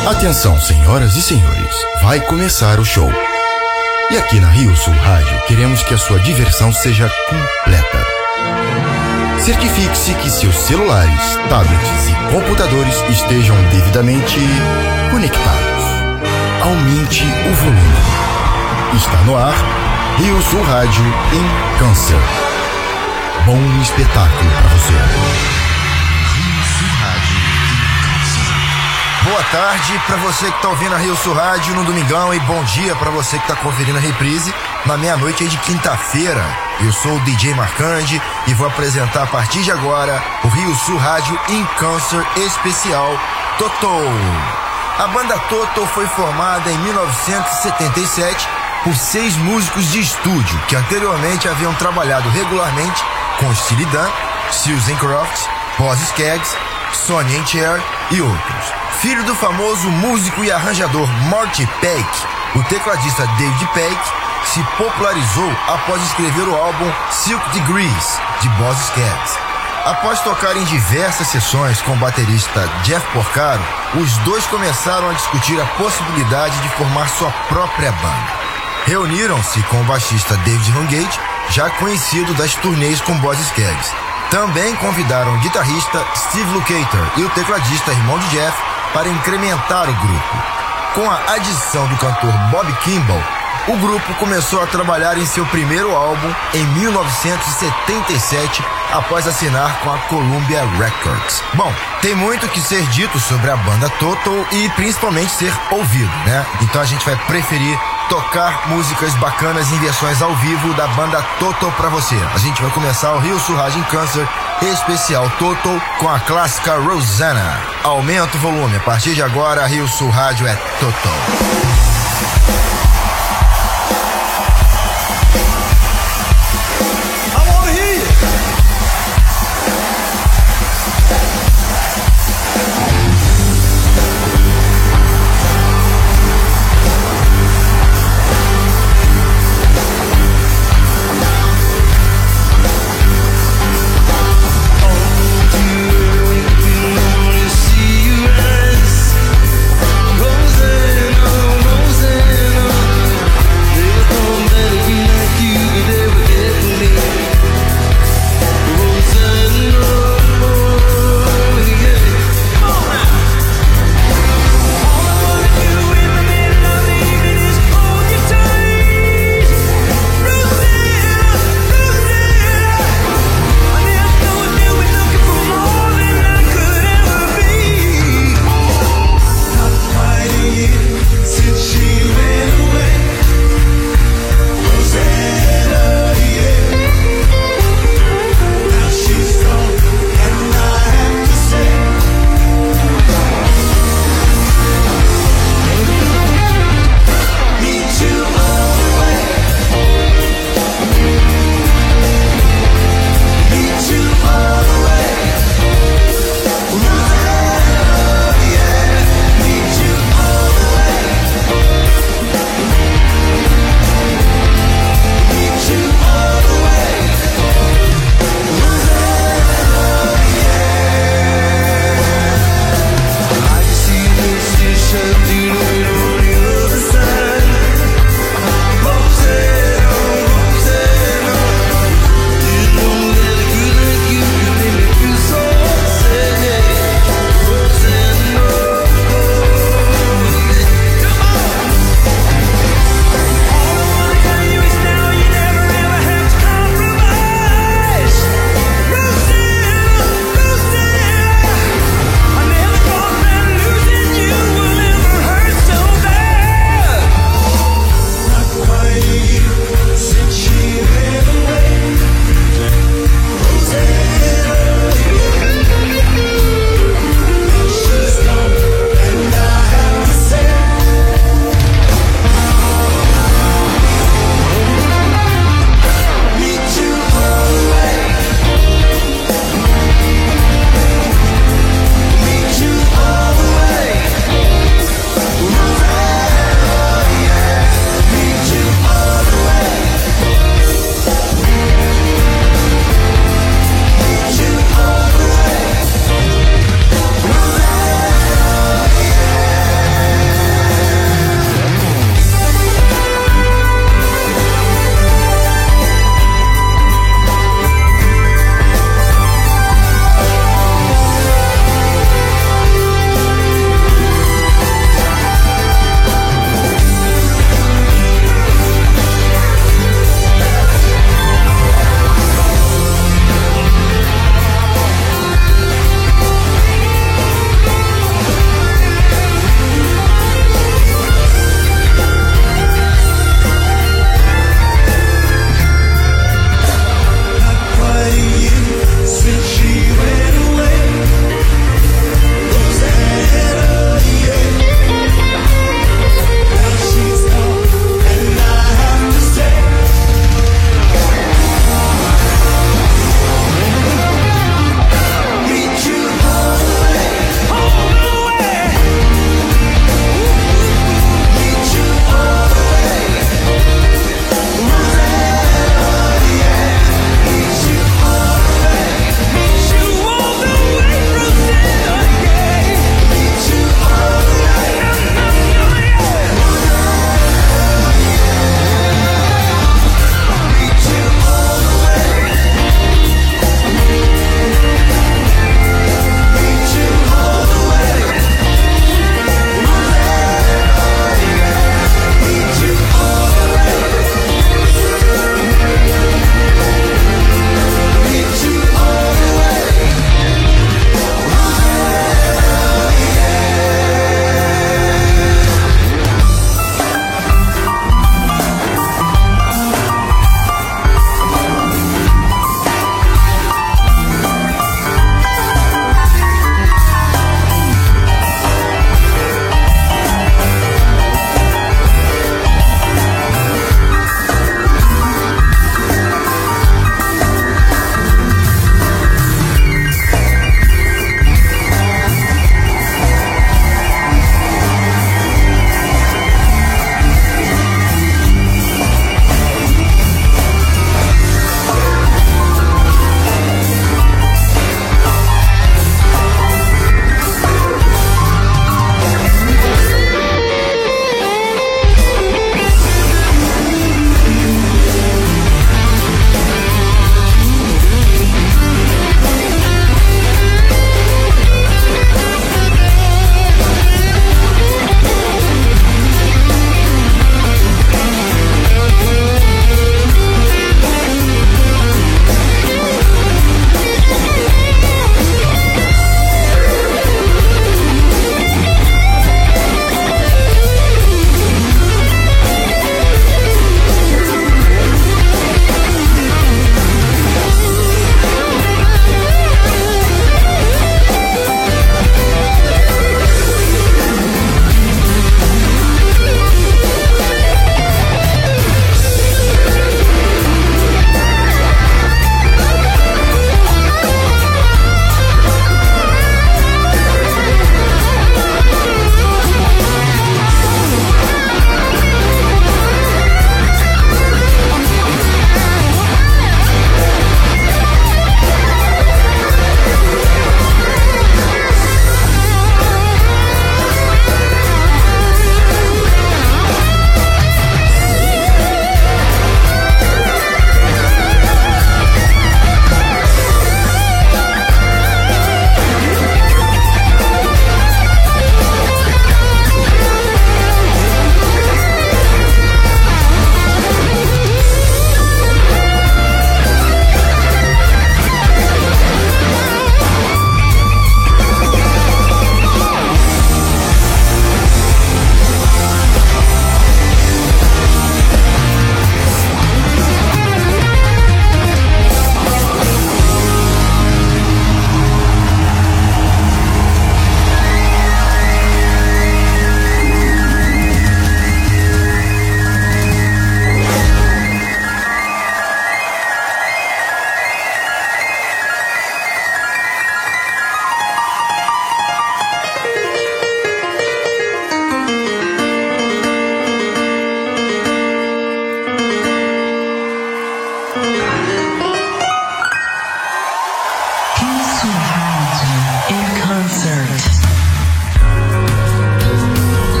Atenção, senhoras e senhores, vai começar o show. E aqui na Rio Sul Rádio queremos que a sua diversão seja completa. Certifique-se que seus celulares, tablets e computadores estejam devidamente conectados. Aumente o volume. Está no ar Rio Sul Rádio em Câncer. Bom espetáculo para você. Rio Sul Rádio. Boa tarde para você que tá ouvindo a Rio Sul Rádio no domingão e bom dia para você que tá conferindo a reprise na meia-noite aí de quinta-feira. Eu sou o DJ Marcandi e vou apresentar a partir de agora o Rio Sul Rádio em Câncer especial Toto. A banda Toto foi formada em 1977 por 6 músicos de estúdio que anteriormente haviam trabalhado regularmente com Steely Dan, Susan Crofts, Boz Scaggs, Sonny & Cher e outros. Filho do famoso músico e arranjador Marty Peck, o tecladista David Peck se popularizou após escrever o álbum Silk Degrees, de Boz Scaggs. Após tocar em diversas sessões com o baterista Jeff Porcaro, os dois começaram a discutir a possibilidade de formar sua própria banda. Reuniram-se com o baixista David Hungate, já conhecido das turnês com Boz Scaggs. Também convidaram o guitarrista Steve Lukather e o tecladista irmão de Jeff para incrementar o grupo. Com a adição do cantor Bob Kimball, o grupo começou a trabalhar em seu primeiro álbum em 1977, após assinar com a Columbia Records. Bom, tem muito que ser dito sobre a banda Toto e principalmente ser ouvido, né? Então a gente vai preferir tocar músicas bacanas em versões ao vivo da banda Toto pra você. A gente vai começar o Rio Sul Rádio em Câncer especial Toto com a clássica Rosanna. Aumenta o volume, a partir de agora Rio Sul Rádio é Toto. Rosanna, Rosanna.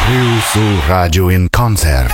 Rio Sul Radio in concert.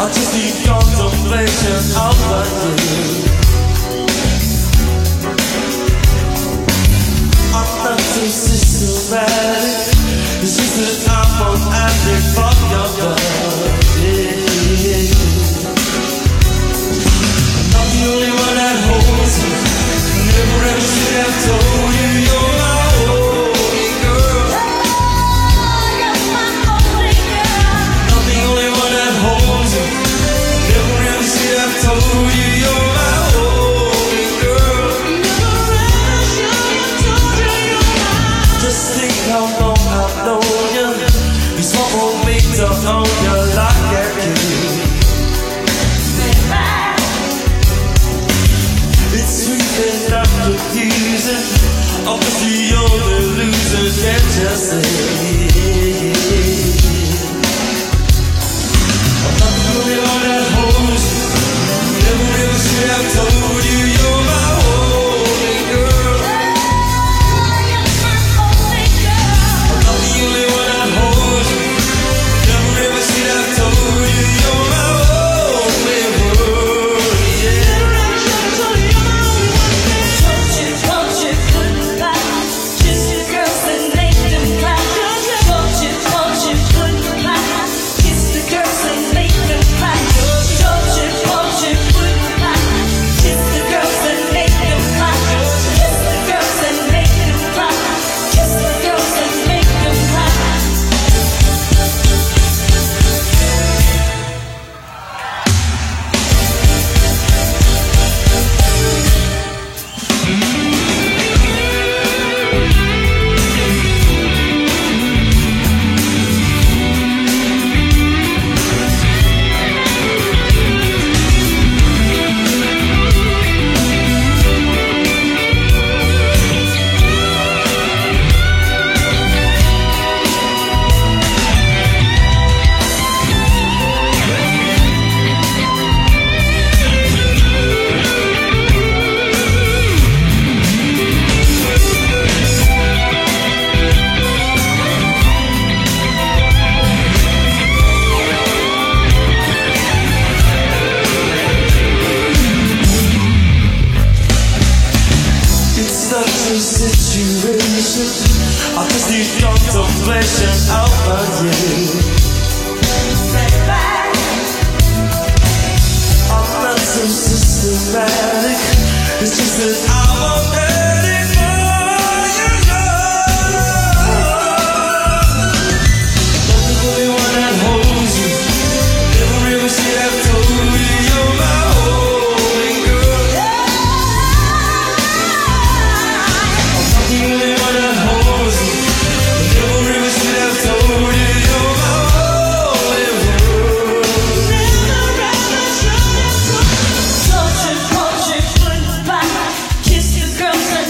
just need contemplation of you. I'm not too systematic. It's just that I'm on acting for your body. I'm not the only one that holds you. Never ever should have told you you're my only girl. You're my only girl. Not the only one that holds you. Never ever should have told you you're my only girl. Never ever should have told you you're my. Just think how long I've known you. It's what won't me to own you like a kid. It's sweet and not confusing. Obviously you're the loser, can't you see? I'm not the only one that holds you. Never ever should have told you you're my only girl. You're my only girl. I'm not the only one that holds you. Never ever should have told you you're my only girl. Yeah. Never ever should have told you you're my only one. Told you goodbye. Kiss the girls and make them cry. Told you goodbye. Kiss the girls and make them cry. Told you goodbye. Kiss the girls and make them cry. Kiss the girls and make them cry. Kiss the girls and make them cry. It's such a situation. I just need contemplation over you. I'm not so systematic. It's just that I'm already for you. Not the only one that holds you. Never ever should have told you you're my only girl. The only one that holds you. Never ever should have told you you're my only world. Never ever should have told you goodbye. Kiss the girls and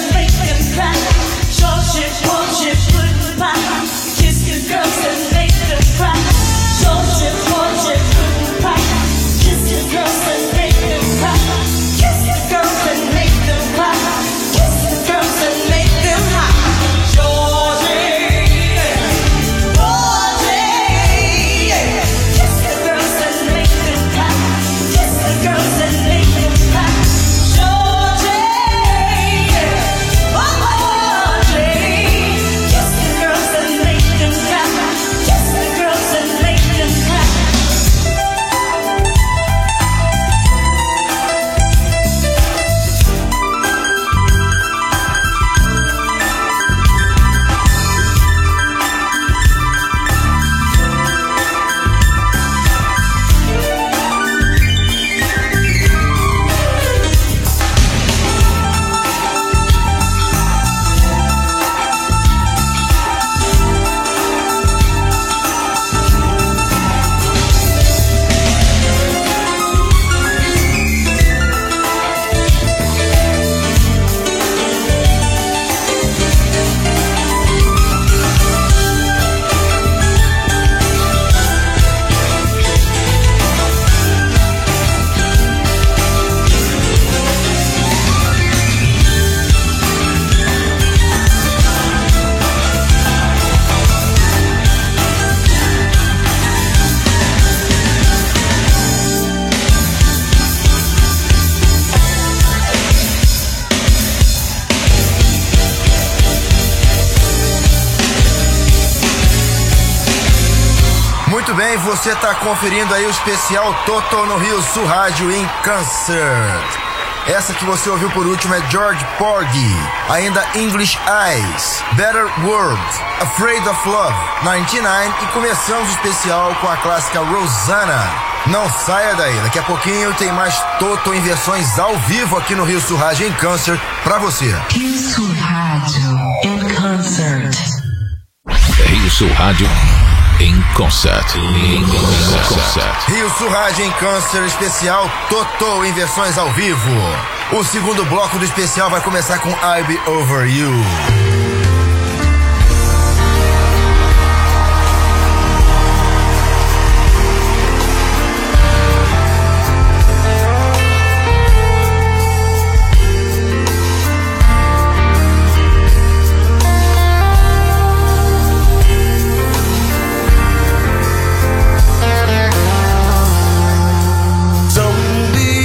Muito bem, você está conferindo aí o especial Toto no Rio Sul Rádio em Concert. Essa que você ouviu por último é George Porgy, ainda English Eyes, Better World, Afraid of Love, 99 e começamos o especial com a clássica Rosanna. Não saia daí, daqui a pouquinho tem mais Toto em versões ao vivo aqui no Rio Sul Rádio em Concert pra você. Rio Sul Rádio em Concert. Rio Sul Rádio em Concert. Rio Sul Rádio em Concert especial Toto em versões ao vivo. O segundo bloco do especial vai começar com I'll Be Over You.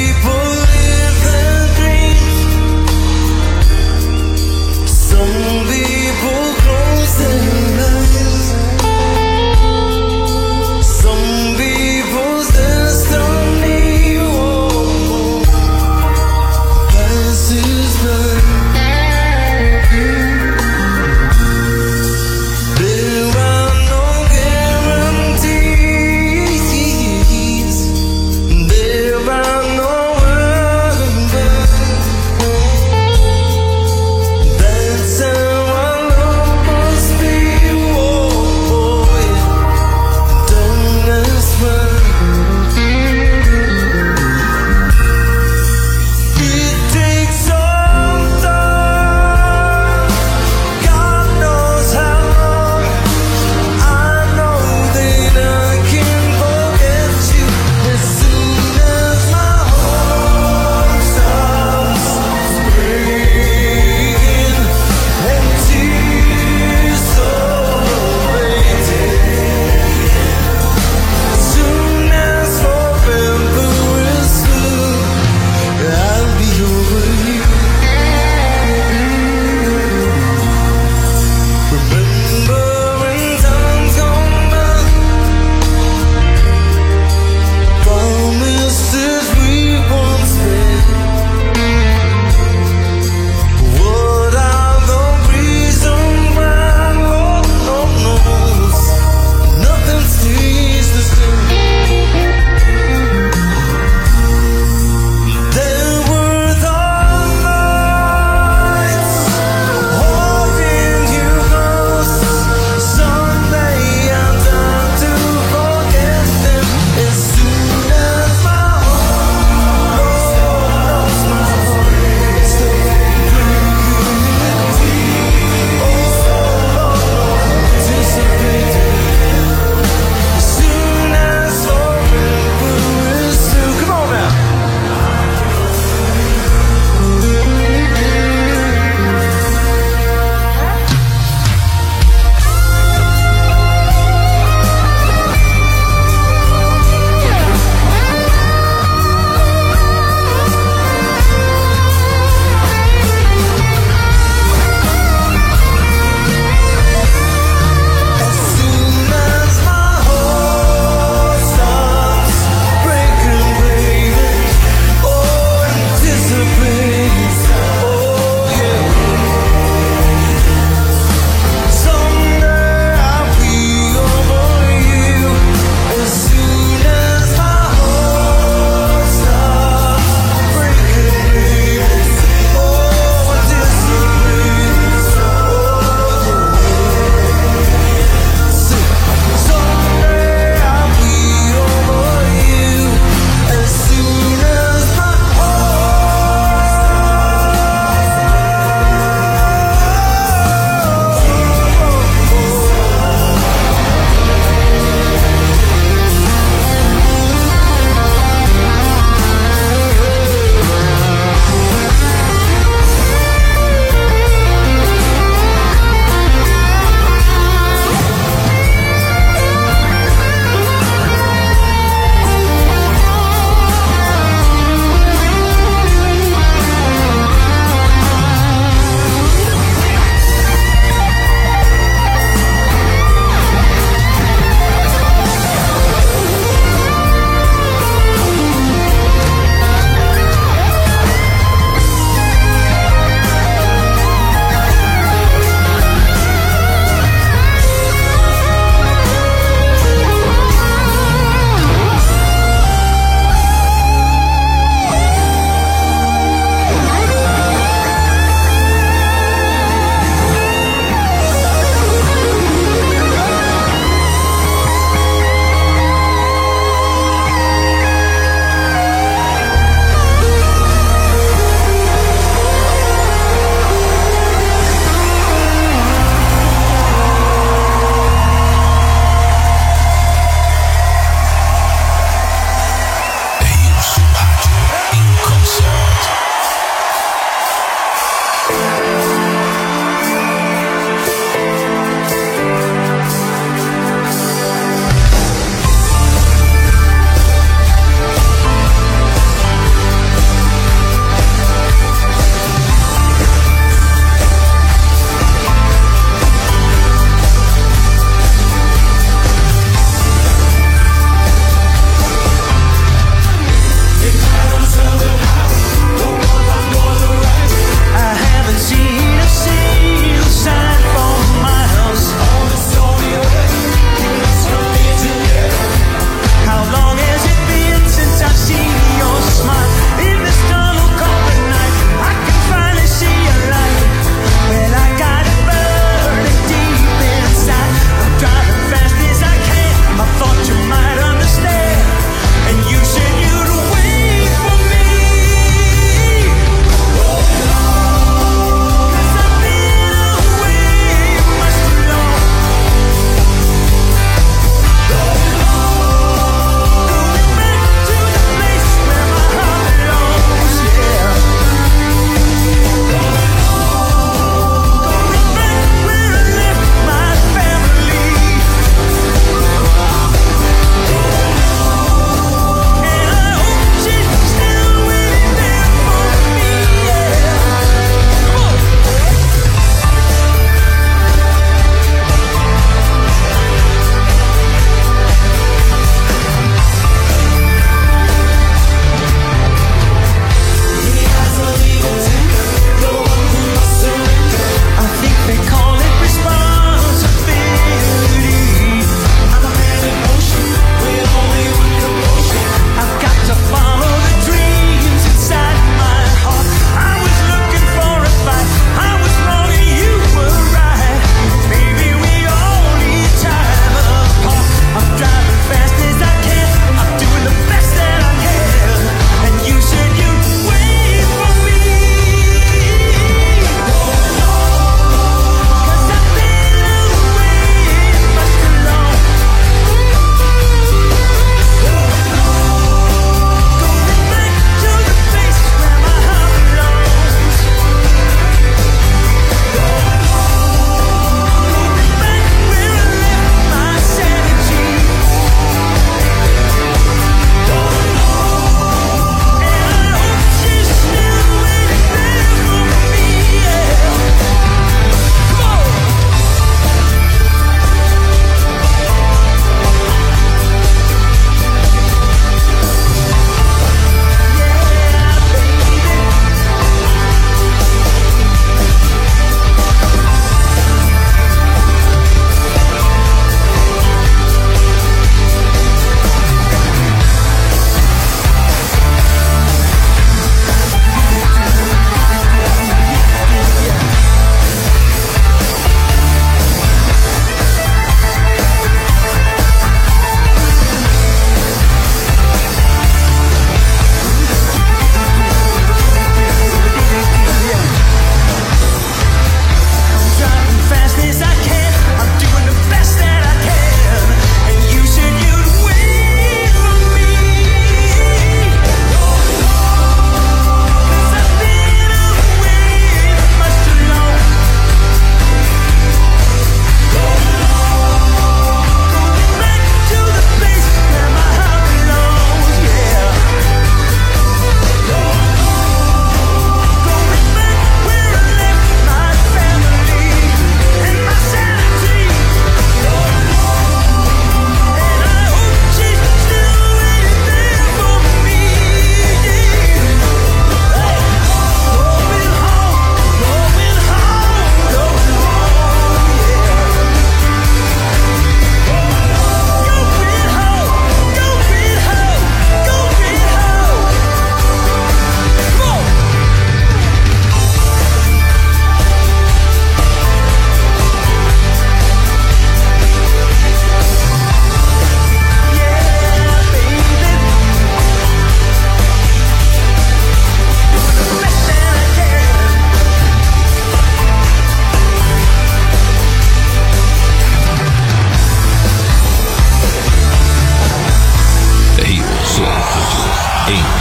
Some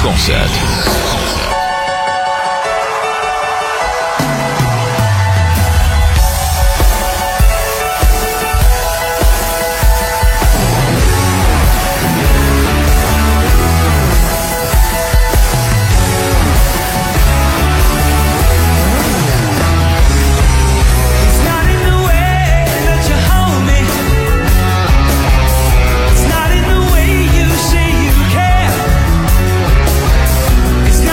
concert. It's not in the way that you hold me. It's not in the way you say you care. It's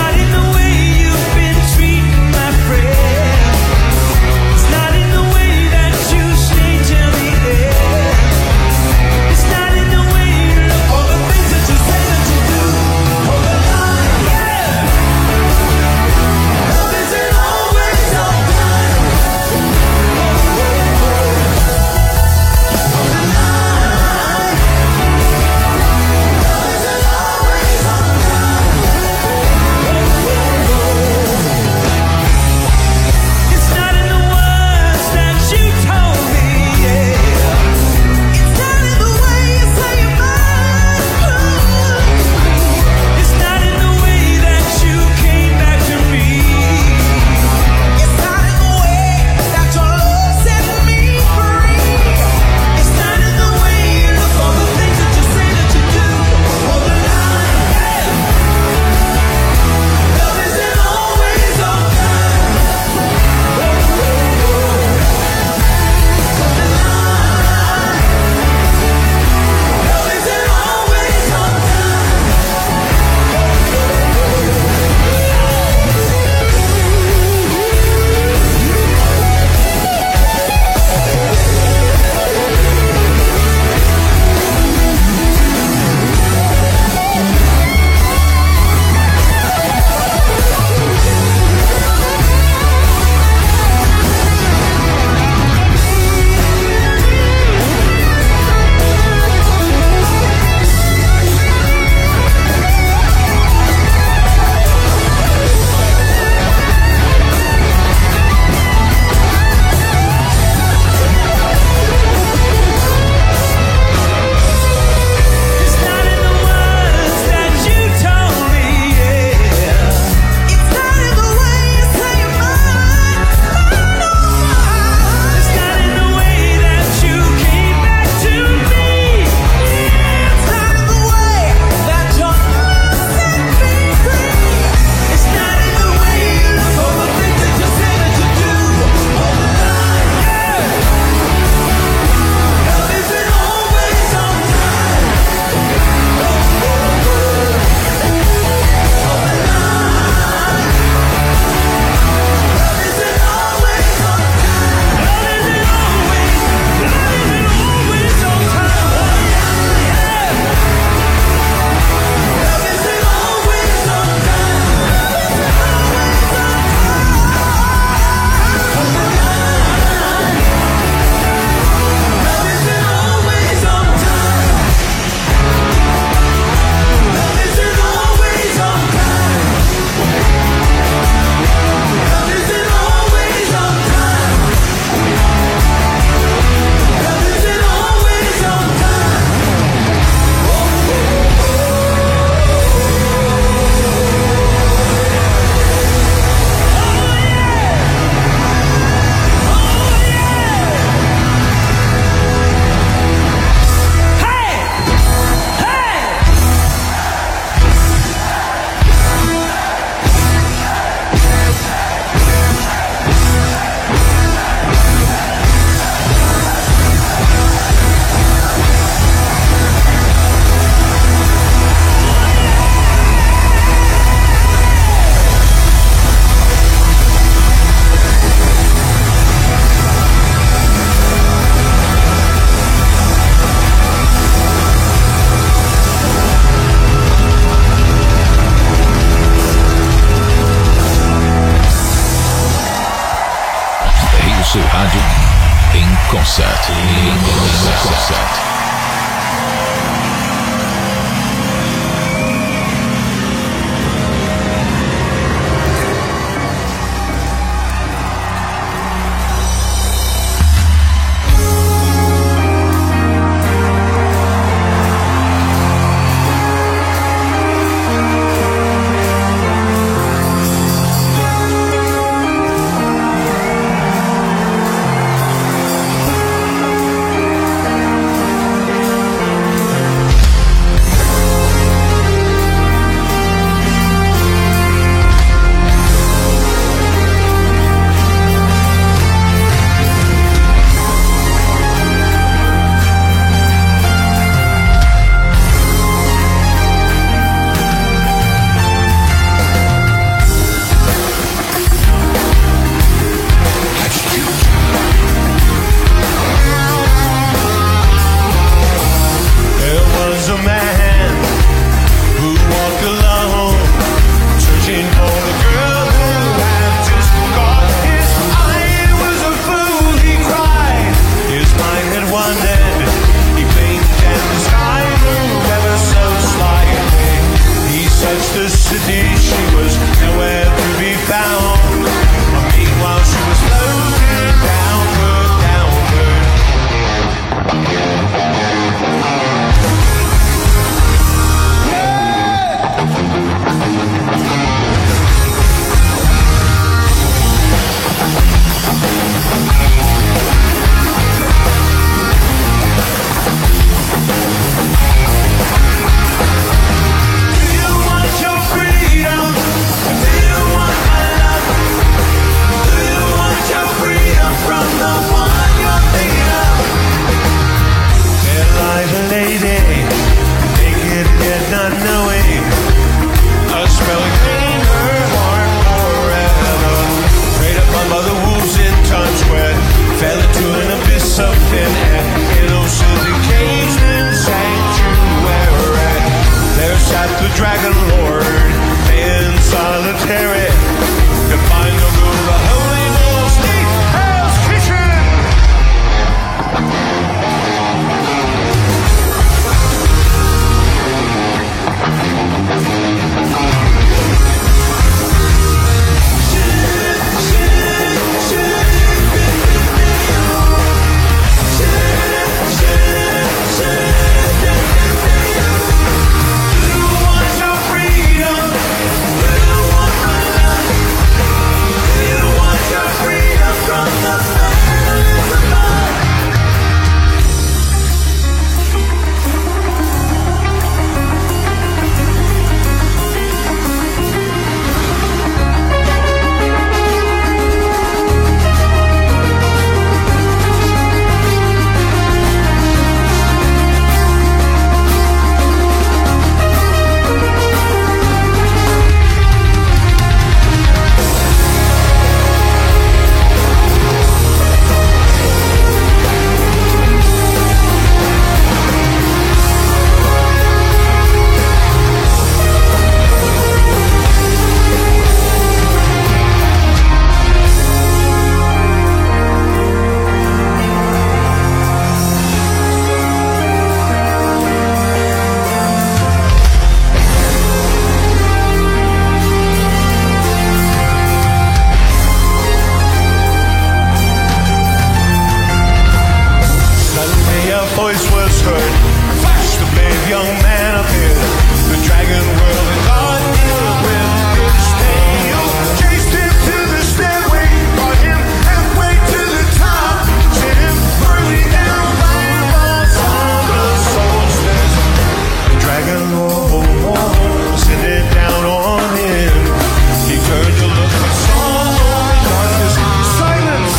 voice was heard. Flash, the brave young man appeared. The dragon world and God deal with his tale. Chased him to the stairway, brought him halfway to the top. Sent him whirling down fireballs on the soul's nest. The dragon sent it down on him. He turned to look for some darkness. Silence!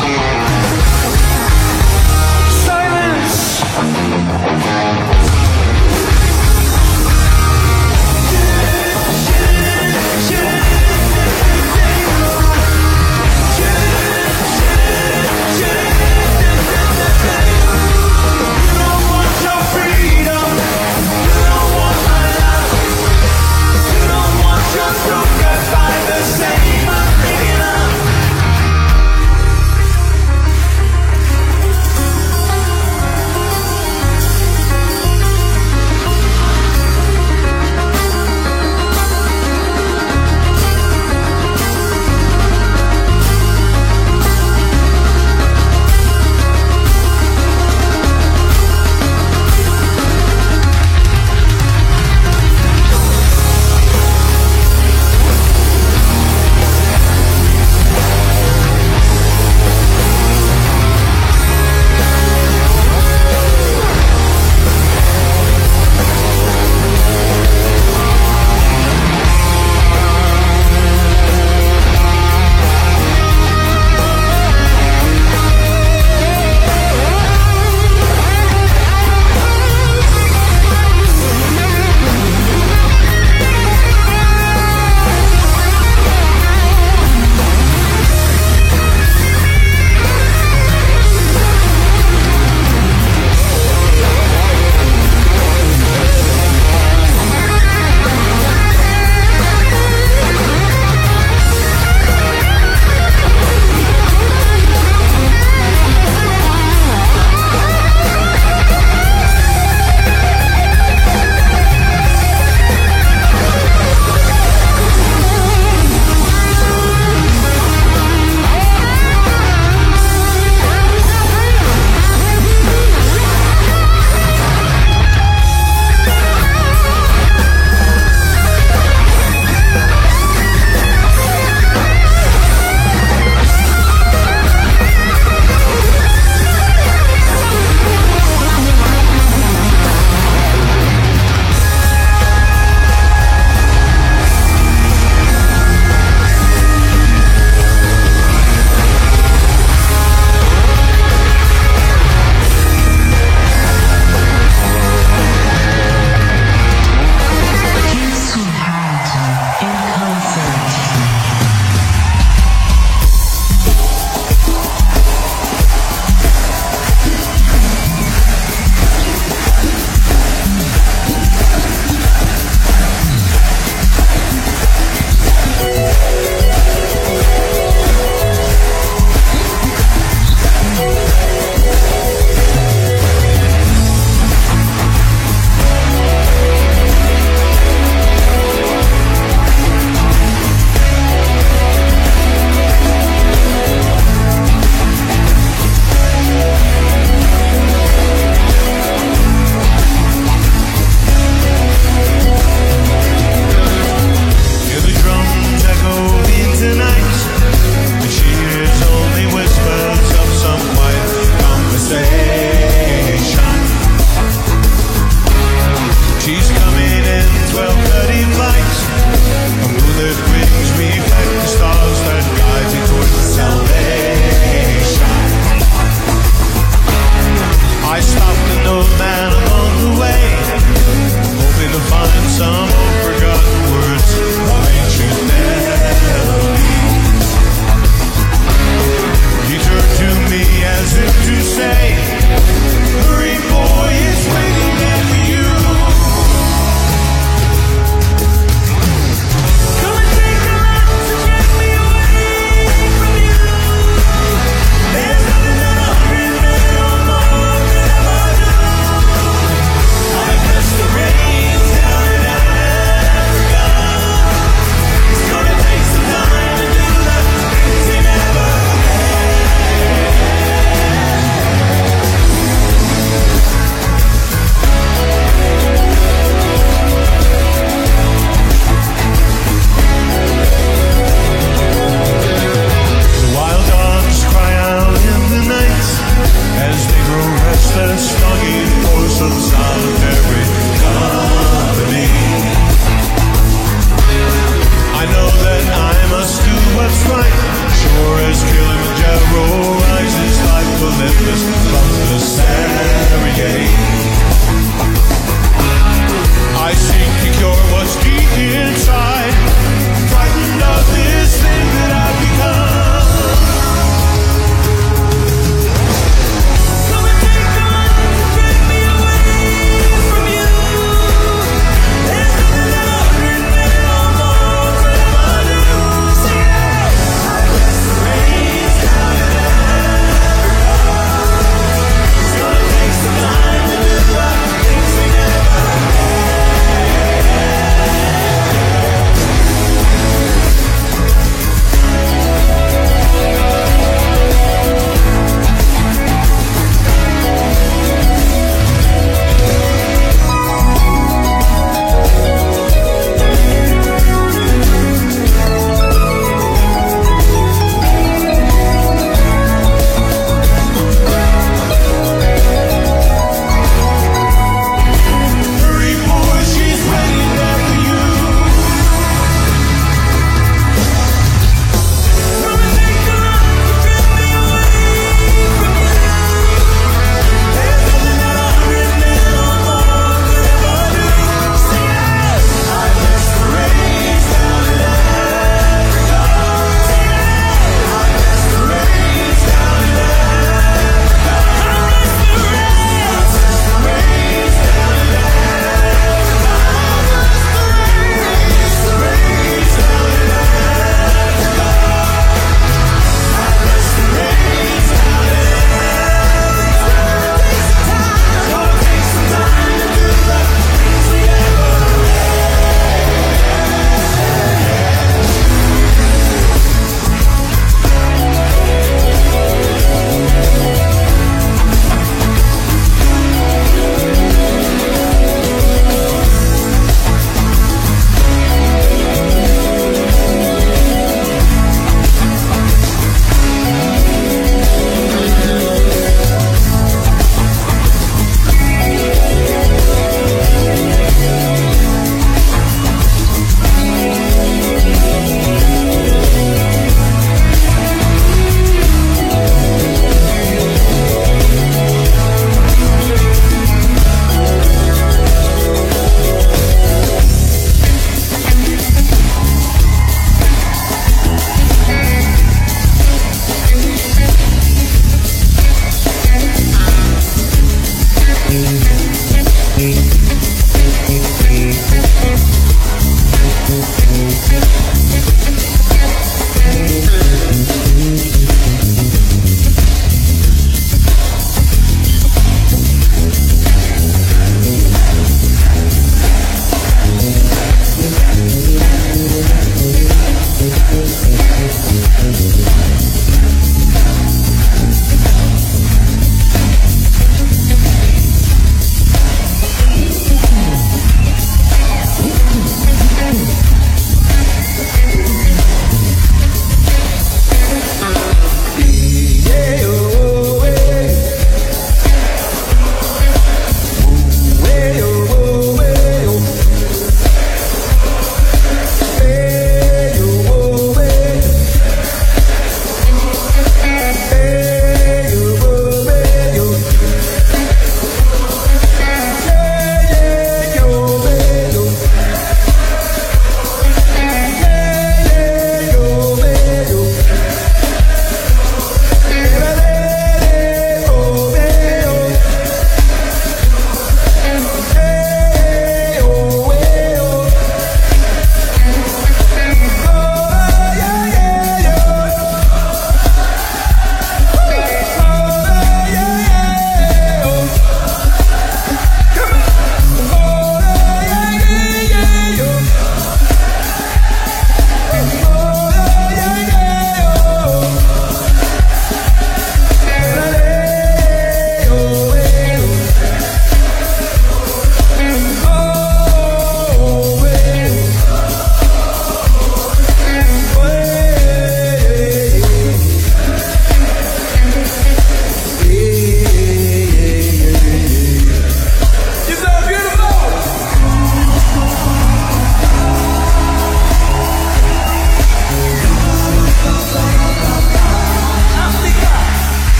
Silence!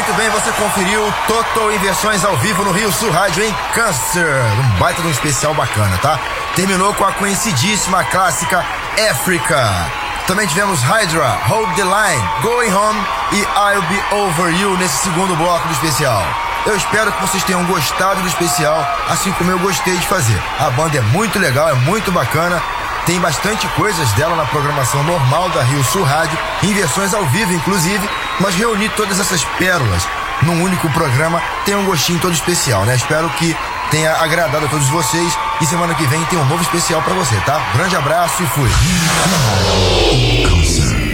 Muito bem, você conferiu Toto em versões ao vivo no Rio Sul Rádio em Câncer. Um baita de um especial bacana, tá? Terminou com a conhecidíssima clássica Africa. Também tivemos Hydra, Hold the Line, Going Home e I'll Be Over You nesse segundo bloco do especial. Eu espero que vocês tenham gostado do especial, assim como eu gostei de fazer. A banda é muito legal, é muito bacana. Tem bastante coisas dela na programação normal da Rio Sul Rádio, em versões ao vivo inclusive, mas reunir todas essas pérolas num único programa tem um gostinho todo especial, né? Espero que tenha agradado a todos vocês e semana que vem tem um novo especial pra você, tá? Grande abraço e fui!